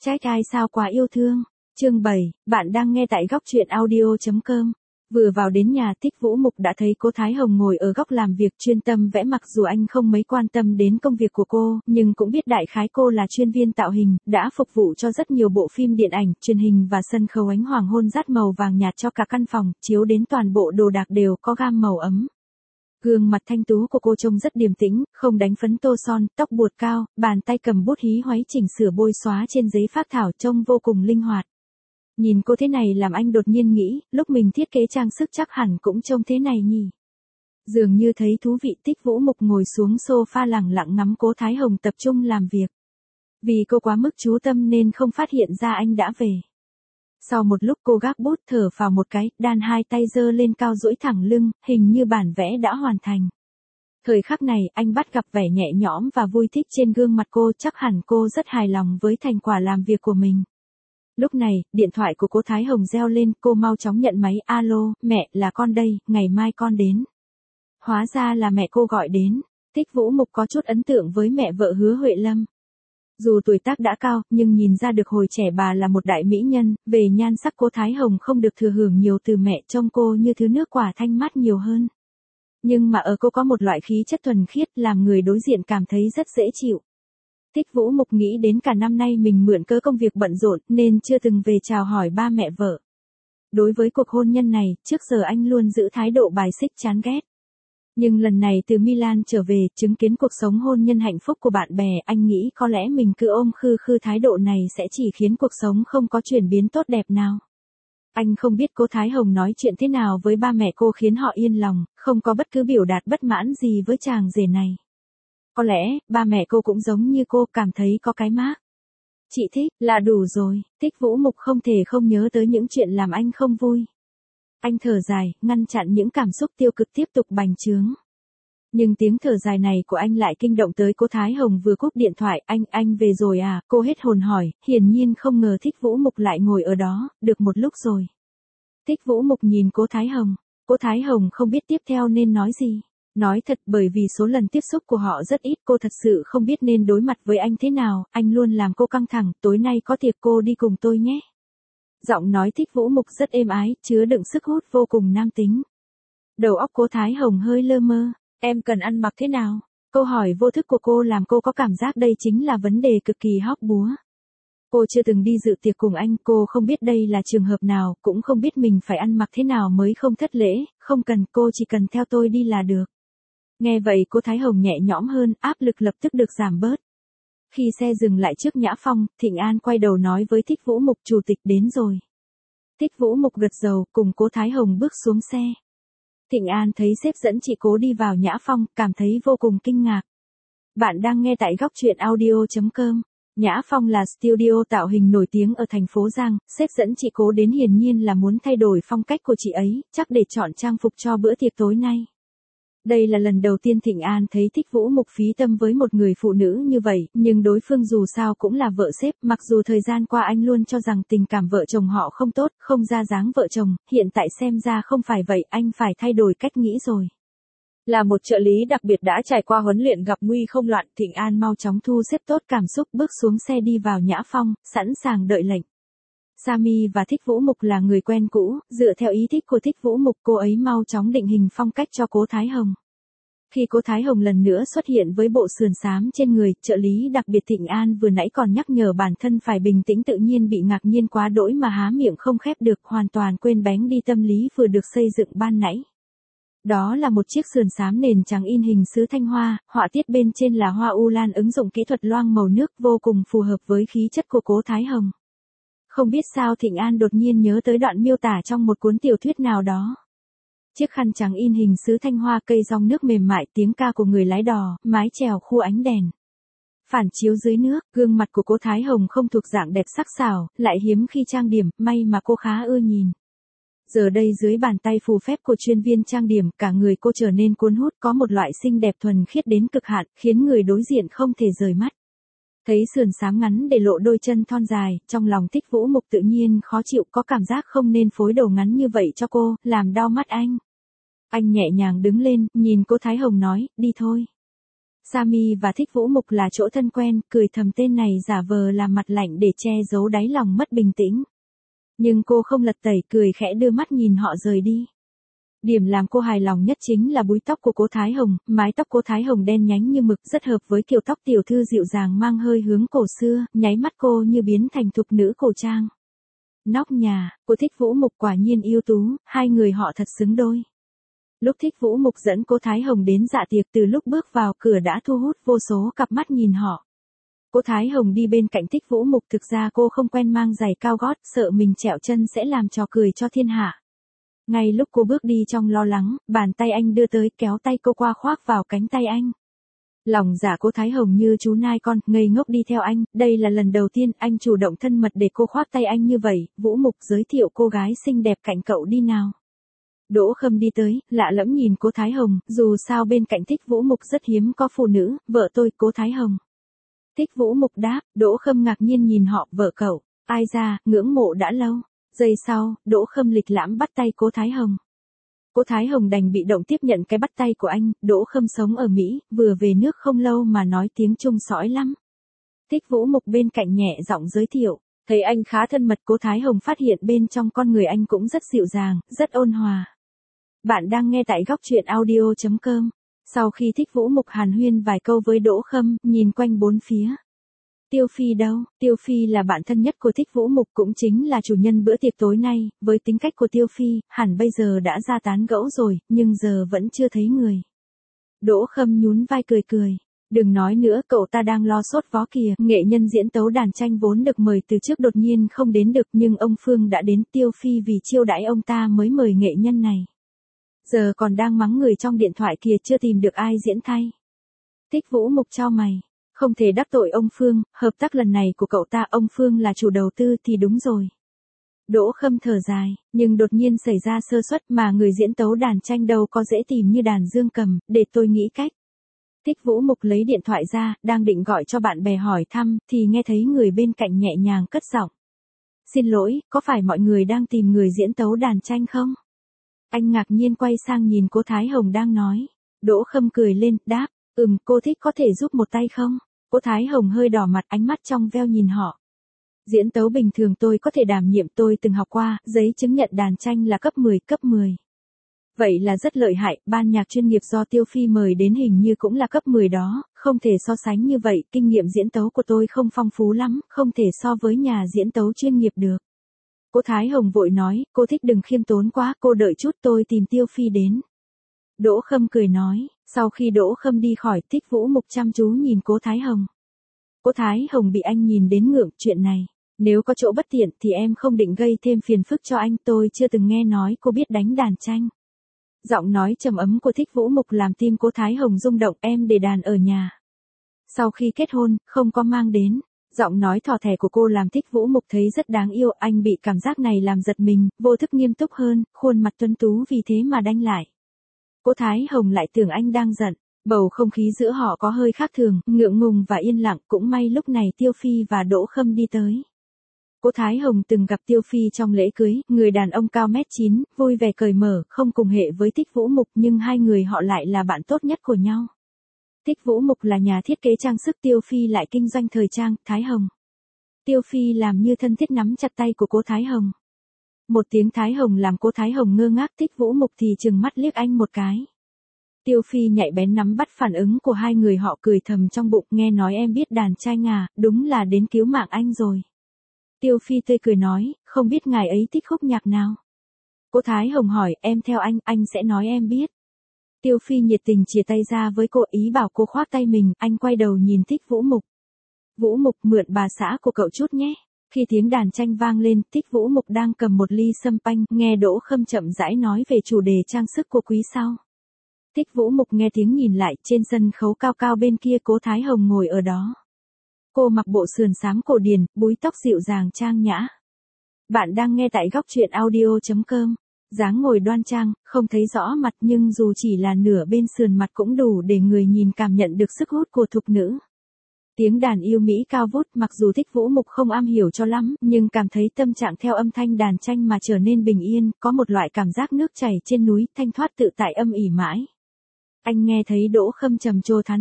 Trách ai sao quá yêu thương. Chương 7, bạn đang nghe tại góc truyện audio.com. Vừa vào đến nhà, Thích Vũ Mục đã thấy cô Thái Hồng ngồi ở góc làm việc chuyên tâm vẽ, mặc dù anh không mấy quan tâm đến công việc của cô, nhưng cũng biết đại khái cô là chuyên viên tạo hình, đã phục vụ cho rất nhiều bộ phim điện ảnh, truyền hình và sân khấu. Ánh hoàng hôn dát màu vàng nhạt cho cả căn phòng, chiếu đến toàn bộ đồ đạc đều có gam màu ấm. Gương mặt thanh tú của cô trông rất điềm tĩnh, không đánh phấn tô son, tóc buột cao, bàn tay cầm bút hí hoáy chỉnh sửa bôi xóa trên giấy phác thảo, trông vô cùng linh hoạt. Nhìn cô thế này làm anh đột nhiên nghĩ, lúc mình thiết kế trang sức chắc hẳn cũng trông thế này nhỉ. Dường như thấy thú vị, Thích Vũ Mục ngồi xuống sofa lẳng lặng ngắm cô Thái Hồng tập trung làm việc. Vì cô quá mức chú tâm nên không phát hiện ra anh đã về. Sau một lúc cô gác bút, thở phào một cái, đan hai tay giơ lên cao duỗi thẳng lưng, hình như bản vẽ đã hoàn thành. Thời khắc này, anh bắt gặp vẻ nhẹ nhõm và vui thích trên gương mặt cô, chắc hẳn cô rất hài lòng với thành quả làm việc của mình. Lúc này, điện thoại của cô Thái Hồng reo lên, cô mau chóng nhận máy. Alo, mẹ, là con đây, ngày mai con đến. Hóa ra là mẹ cô gọi đến. Thích Vũ Mục có chút ấn tượng với mẹ vợ Hứa Huệ Lâm. Dù tuổi tác đã cao, nhưng nhìn ra được hồi trẻ bà là một đại mỹ nhân, về nhan sắc cô Thái Hồng không được thừa hưởng nhiều từ mẹ, trông cô như thứ nước quả thanh mát nhiều hơn. Nhưng mà ở cô có một loại khí chất thuần khiết, làm người đối diện cảm thấy rất dễ chịu. Thích Vũ Mục nghĩ đến cả năm nay mình mượn cớ công việc bận rộn nên chưa từng về chào hỏi ba mẹ vợ. Đối với cuộc hôn nhân này, trước giờ anh luôn giữ thái độ bài xích chán ghét. Nhưng lần này từ Milan trở về, chứng kiến cuộc sống hôn nhân hạnh phúc của bạn bè, anh nghĩ có lẽ mình cứ ôm khư khư thái độ này sẽ chỉ khiến cuộc sống không có chuyển biến tốt đẹp nào. Anh không biết cô Thái Hồng nói chuyện thế nào với ba mẹ cô khiến họ yên lòng, không có bất cứ biểu đạt bất mãn gì với chàng rể này. Có lẽ, ba mẹ cô cũng giống như cô, cảm thấy có cái mác. Chị thích, là đủ rồi. Thích Vũ Mục không thể không nhớ tới những chuyện làm anh không vui. Anh thở dài, ngăn chặn những cảm xúc tiêu cực tiếp tục bành trướng. Nhưng tiếng thở dài này của anh lại kinh động tới cô Thái Hồng vừa cúp điện thoại. Anh về rồi à? Cô hết hồn hỏi, hiển nhiên không ngờ Thích Vũ Mục lại ngồi ở đó, được một lúc rồi. Thích Vũ Mục nhìn cô Thái Hồng. Cô Thái Hồng không biết tiếp theo nên nói gì. Nói thật, bởi vì số lần tiếp xúc của họ rất ít, cô thật sự không biết nên đối mặt với anh thế nào, anh luôn làm cô căng thẳng. Tối nay có tiệc, cô đi cùng tôi nhé. Giọng nói Thích Vũ Mục rất êm ái, chứa đựng sức hút vô cùng nam tính. Đầu óc cô Thái Hồng hơi lơ mơ. Em cần ăn mặc thế nào? Câu hỏi vô thức của cô làm cô có cảm giác đây chính là vấn đề cực kỳ hóc búa. Cô chưa từng đi dự tiệc cùng anh, cô không biết đây là trường hợp nào, cũng không biết mình phải ăn mặc thế nào mới không thất lễ. Không cần, cô chỉ cần theo tôi đi là được. Nghe vậy cô Thái Hồng nhẹ nhõm hơn, áp lực lập tức được giảm bớt. Khi xe dừng lại trước Nhã Phong, Thịnh An quay đầu nói với Thích Vũ Mục, chủ tịch đến rồi. Thích Vũ Mục gật đầu, cùng cô Thái Hồng bước xuống xe. Thịnh An thấy sếp dẫn chị cố đi vào Nhã Phong, cảm thấy vô cùng kinh ngạc. Bạn đang nghe tại góc truyện audio.com. Nhã Phong là studio tạo hình nổi tiếng ở thành phố Giang, sếp dẫn chị cố đến hiển nhiên là muốn thay đổi phong cách của chị ấy, chắc để chọn trang phục cho bữa tiệc tối nay. Đây là lần đầu tiên Thịnh An thấy Thích Vũ Mục phí tâm với một người phụ nữ như vậy, nhưng đối phương dù sao cũng là vợ sếp, mặc dù thời gian qua anh luôn cho rằng tình cảm vợ chồng họ không tốt, không ra dáng vợ chồng, hiện tại xem ra không phải vậy, anh phải thay đổi cách nghĩ rồi. Là một trợ lý đặc biệt đã trải qua huấn luyện gặp nguy không loạn, Thịnh An mau chóng thu xếp tốt cảm xúc, bước xuống xe đi vào Nhã Phong, sẵn sàng đợi lệnh. Sami và Thích Vũ Mục là người quen cũ, dựa theo ý thích của Thích Vũ Mục, cô ấy mau chóng định hình phong cách cho cô Thái Hồng. Khi cô Thái Hồng lần nữa xuất hiện với bộ sườn xám trên người, trợ lý đặc biệt Thịnh An vừa nãy còn nhắc nhở bản thân phải bình tĩnh, tự nhiên bị ngạc nhiên quá đỗi mà há miệng không khép được, hoàn toàn quên bén đi tâm lý vừa được xây dựng ban nãy. Đó là một chiếc sườn xám nền trắng in hình sứ Thanh Hoa, họa tiết bên trên là hoa u lan, ứng dụng kỹ thuật loang màu nước, vô cùng phù hợp với khí chất của cô Thái Hồng. Không biết sao Thịnh An đột nhiên nhớ tới đoạn miêu tả trong một cuốn tiểu thuyết nào đó. Chiếc khăn trắng in hình sứ Thanh Hoa, cây rong nước mềm mại, tiếng ca của người lái đò, mái chèo khu ánh đèn. Phản chiếu dưới nước, gương mặt của cô Thái Hồng không thuộc dạng đẹp sắc sảo, lại hiếm khi trang điểm, may mà cô khá ưa nhìn. Giờ đây dưới bàn tay phù phép của chuyên viên trang điểm, cả người cô trở nên cuốn hút, có một loại xinh đẹp thuần khiết đến cực hạn, khiến người đối diện không thể rời mắt. Thấy sườn xám ngắn để lộ đôi chân thon dài, trong lòng Thích Vũ Mục tự nhiên khó chịu, có cảm giác không nên phối đồ ngắn như vậy cho cô, làm đau mắt anh. Anh nhẹ nhàng đứng lên, nhìn cô Thái Hồng nói, đi thôi. Sami và Thích Vũ Mục là chỗ thân quen, cười thầm tên này giả vờ làm mặt lạnh để che giấu đáy lòng mất bình tĩnh. Nhưng cô không lật tẩy, cười khẽ đưa mắt nhìn họ rời đi. Điểm làm cô hài lòng nhất chính là búi tóc của cố Thái Hồng, mái tóc cố Thái Hồng đen nhánh như mực rất hợp với kiểu tóc tiểu thư dịu dàng mang hơi hướng cổ xưa, nháy mắt cô như biến thành thục nữ cổ trang. Nóc nhà của Thích Vũ Mục quả nhiên ưu tú, hai người họ thật xứng đôi. Lúc Thích Vũ Mục dẫn cố Thái Hồng đến dạ tiệc, từ lúc bước vào cửa đã thu hút vô số cặp mắt nhìn họ. Cố Thái Hồng đi bên cạnh Thích Vũ Mục, thực ra cô không quen mang giày cao gót, sợ mình trẹo chân sẽ làm trò cười cho thiên hạ. Ngay lúc cô bước đi trong lo lắng, bàn tay anh đưa tới kéo tay cô qua khoác vào cánh tay anh. Lòng dạ cố Thái Hồng như chú nai con, ngây ngốc đi theo anh, đây là lần đầu tiên anh chủ động thân mật để cô khoác tay anh như vậy. Vũ Mục giới thiệu cô gái xinh đẹp cạnh cậu đi nào. Đỗ Khâm đi tới, lạ lẫm nhìn cố Thái Hồng, dù sao bên cạnh Thích Vũ Mục rất hiếm có phụ nữ, vợ tôi, cố Thái Hồng. Thích Vũ Mục đáp, Đỗ Khâm ngạc nhiên nhìn họ, vợ cậu, ai ra, ngưỡng mộ đã lâu. Giây sau, Đỗ Khâm lịch lãm bắt tay cố Thái Hồng. Cố Thái Hồng đành bị động tiếp nhận cái bắt tay của anh. Đỗ Khâm sống ở Mỹ, vừa về nước không lâu mà nói tiếng Trung sõi lắm. Thích Vũ Mục bên cạnh nhẹ giọng giới thiệu, thấy anh khá thân mật. Cố Thái Hồng phát hiện bên trong con người anh cũng rất dịu dàng, rất ôn hòa. Bạn đang nghe tại góc truyện audio.com. Sau khi Thích Vũ Mục hàn huyên vài câu với Đỗ Khâm, nhìn quanh bốn phía. Tiêu Phi đâu? Tiêu Phi là bạn thân nhất của Thích Vũ Mục, cũng chính là chủ nhân bữa tiệc tối nay. Với tính cách của Tiêu Phi, hẳn bây giờ đã ra tán gẫu rồi, nhưng giờ vẫn chưa thấy người. Đỗ Khâm nhún vai cười cười. Đừng nói nữa, cậu ta đang lo sốt vó kìa. Nghệ nhân diễn tấu đàn tranh vốn được mời từ trước đột nhiên không đến được, nhưng ông Phương đã đến. Tiêu Phi vì chiêu đãi ông ta mới mời nghệ nhân này. Giờ còn đang mắng người trong điện thoại kìa, chưa tìm được ai diễn thay. Thích Vũ Mục chau mày. Không thể đắc tội ông Phương, hợp tác lần này của cậu ta, ông Phương là chủ đầu tư thì đúng rồi. Đỗ Khâm thở dài, nhưng đột nhiên xảy ra sơ suất, mà người diễn tấu đàn tranh đâu có dễ tìm như đàn dương cầm, để tôi nghĩ cách. Thích Vũ Mục lấy điện thoại ra, đang định gọi cho bạn bè hỏi thăm, thì nghe thấy người bên cạnh nhẹ nhàng cất giọng. Xin lỗi, có phải mọi người đang tìm người diễn tấu đàn tranh không? Anh ngạc nhiên quay sang nhìn cố Thái Hồng đang nói. Đỗ Khâm cười lên, đáp, cô thích có thể giúp một tay không? Cố Thái Hồng hơi đỏ mặt, ánh mắt trong veo nhìn họ. Diễn tấu bình thường tôi có thể đảm nhiệm, tôi từng học qua, giấy chứng nhận đàn tranh là cấp 10, cấp 10. Vậy là rất lợi hại, ban nhạc chuyên nghiệp do Tiêu Phi mời đến hình như cũng là cấp 10 đó, không thể so sánh như vậy, kinh nghiệm diễn tấu của tôi không phong phú lắm, không thể so với nhà diễn tấu chuyên nghiệp được. Cố Thái Hồng vội nói, cô thích đừng khiêm tốn quá, cô đợi chút tôi tìm Tiêu Phi đến. Đỗ Khâm cười nói, sau khi Đỗ Khâm đi khỏi, Thích Vũ Mục chăm chú nhìn cố Thái Hồng. Cố Thái Hồng bị anh nhìn đến ngượng, chuyện này, nếu có chỗ bất tiện thì em không định gây thêm phiền phức cho anh, tôi chưa từng nghe nói cô biết đánh đàn tranh. Giọng nói trầm ấm của Thích Vũ Mục làm tim cố Thái Hồng rung động, em để đàn ở nhà. Sau khi kết hôn, không có mang đến. Giọng nói thỏ thẻ của cô làm Thích Vũ Mục thấy rất đáng yêu, anh bị cảm giác này làm giật mình, vô thức nghiêm túc hơn, khuôn mặt tuấn tú vì thế mà đanh lại. Cố Thái Hồng lại tưởng anh đang giận, bầu không khí giữa họ có hơi khác thường, ngượng ngùng và yên lặng, cũng may lúc này Tiêu Phi và Đỗ Khâm đi tới. Cố Thái Hồng từng gặp Tiêu Phi trong lễ cưới, người đàn ông cao 1m9, vui vẻ cởi mở, không cùng hệ với Thích Vũ Mục nhưng hai người họ lại là bạn tốt nhất của nhau. Thích Vũ Mục là nhà thiết kế trang sức, Tiêu Phi lại kinh doanh thời trang, Thái Hồng. Tiêu Phi làm như thân thiết nắm chặt tay của cố Thái Hồng. Một tiếng Thái Hồng làm cố Thái Hồng ngơ ngác, Thích Vũ Mục thì trừng mắt liếc anh một cái. Tiêu Phi nhạy bén nắm bắt phản ứng của hai người họ, cười thầm trong bụng, nghe nói em biết đàn tranh à, đúng là đến cứu mạng anh rồi. Tiêu Phi tươi cười nói, không biết ngài ấy thích khúc nhạc nào. Cố Thái Hồng hỏi, em theo anh sẽ nói em biết. Tiêu Phi nhiệt tình chìa tay ra với cô, ý bảo cô khoác tay mình, anh quay đầu nhìn Thích Vũ Mục. Vũ Mục, mượn bà xã của cậu chút nhé. Khi tiếng đàn tranh vang lên, Thích Vũ Mục đang cầm một ly sâm panh, nghe Đỗ Khâm chậm rãi nói về chủ đề trang sức của quý sau. Thích Vũ Mục nghe tiếng nhìn lại, trên sân khấu cao cao bên kia cố Thái Hồng ngồi ở đó. Cô mặc bộ sườn xám cổ điển, búi tóc dịu dàng trang nhã. Bạn đang nghe tại góc truyện audio.com. Dáng ngồi đoan trang, không thấy rõ mặt nhưng dù chỉ là nửa bên sườn mặt cũng đủ để người nhìn cảm nhận được sức hút của thục nữ. Tiếng đàn yêu mỹ cao vút, mặc dù Thích Vũ Mục không am hiểu cho lắm, nhưng cảm thấy tâm trạng theo âm thanh đàn tranh mà trở nên bình yên, có một loại cảm giác nước chảy trên núi, thanh thoát tự tại âm ỉ mãi. Anh nghe thấy Đỗ Khâm trầm trồ thán phục,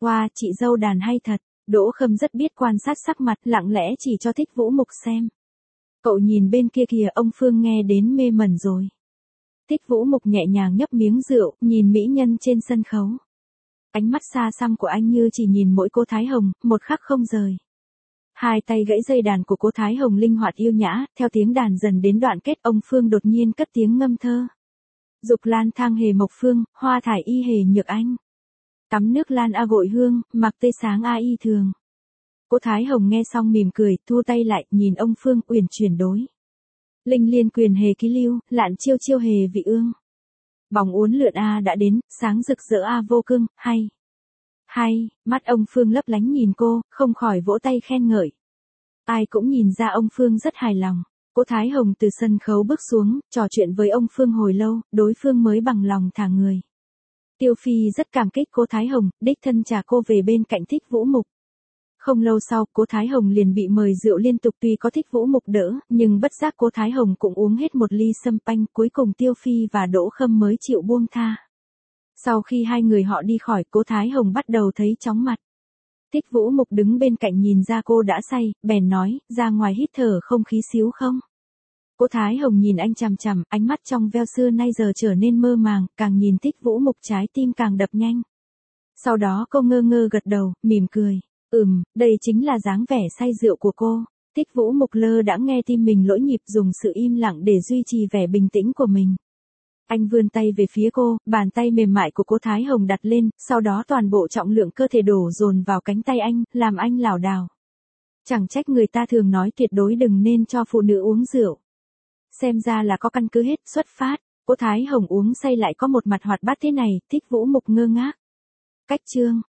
Wow, chị dâu đàn hay thật. Đỗ Khâm rất biết quan sát sắc mặt, lặng lẽ chỉ cho Thích Vũ Mục xem. Cậu nhìn bên kia kìa, ông Phương nghe đến mê mẩn rồi. Thích Vũ Mục nhẹ nhàng nhấp miếng rượu, nhìn mỹ nhân trên sân khấu. Ánh mắt xa xăm của anh như chỉ nhìn mỗi cô Thái Hồng, một khắc không rời. Hai tay gãy dây đàn của cô Thái Hồng linh hoạt yêu nhã, theo tiếng đàn dần đến đoạn kết, ông Phương đột nhiên cất tiếng ngâm thơ. Dục lan thang hề mộc phương, hoa thải y hề nhược anh. Tắm nước lan a gội hương, mặc tê sáng a y thường. Cô Thái Hồng nghe xong mỉm cười, thu tay lại, nhìn ông Phương uyển chuyển đối. Linh liên quyền hề ký lưu, lạn chiêu chiêu hề vị ương. Bóng uốn lượn a đã đến, sáng rực rỡ a vô cương, hay. Hay, mắt ông Phương lấp lánh nhìn cô, không khỏi vỗ tay khen ngợi. Ai cũng nhìn ra ông Phương rất hài lòng. Cô Thái Hồng từ sân khấu bước xuống, trò chuyện với ông Phương hồi lâu, đối phương mới bằng lòng thả người. Tiêu Phi rất cảm kích cô Thái Hồng, đích thân trả cô về bên cạnh Thích Vũ Mục. Không lâu sau, cô Thái Hồng liền bị mời rượu liên tục, tuy có Thích Vũ Mục đỡ, nhưng bất giác cô Thái Hồng cũng uống hết một ly sâm panh, cuối cùng Tiêu Phi và Đỗ Khâm mới chịu buông tha. Sau khi hai người họ đi khỏi, cô Thái Hồng bắt đầu thấy chóng mặt. Thích Vũ Mục đứng bên cạnh nhìn ra cô đã say, bèn nói, ra ngoài hít thở không khí xíu không? Cô Thái Hồng nhìn anh chằm chằm, ánh mắt trong veo xưa nay giờ trở nên mơ màng, càng nhìn Thích Vũ Mục trái tim càng đập nhanh. Sau đó cô ngơ ngơ gật đầu, mỉm cười. Đây chính là dáng vẻ say rượu của cô. Thích Vũ Mục lơ đã nghe tim mình lỗi nhịp, dùng sự im lặng để duy trì vẻ bình tĩnh của mình. Anh vươn tay về phía cô, bàn tay mềm mại của cô Thái Hồng đặt lên, sau đó toàn bộ trọng lượng cơ thể đổ dồn vào cánh tay anh, làm anh lảo đảo. Chẳng trách người ta thường nói tuyệt đối đừng nên cho phụ nữ uống rượu. Xem ra là có căn cứ hết, xuất phát. Cô Thái Hồng uống say lại có một mặt hoạt bát thế này, Thích Vũ Mục ngơ ngác. Cách chương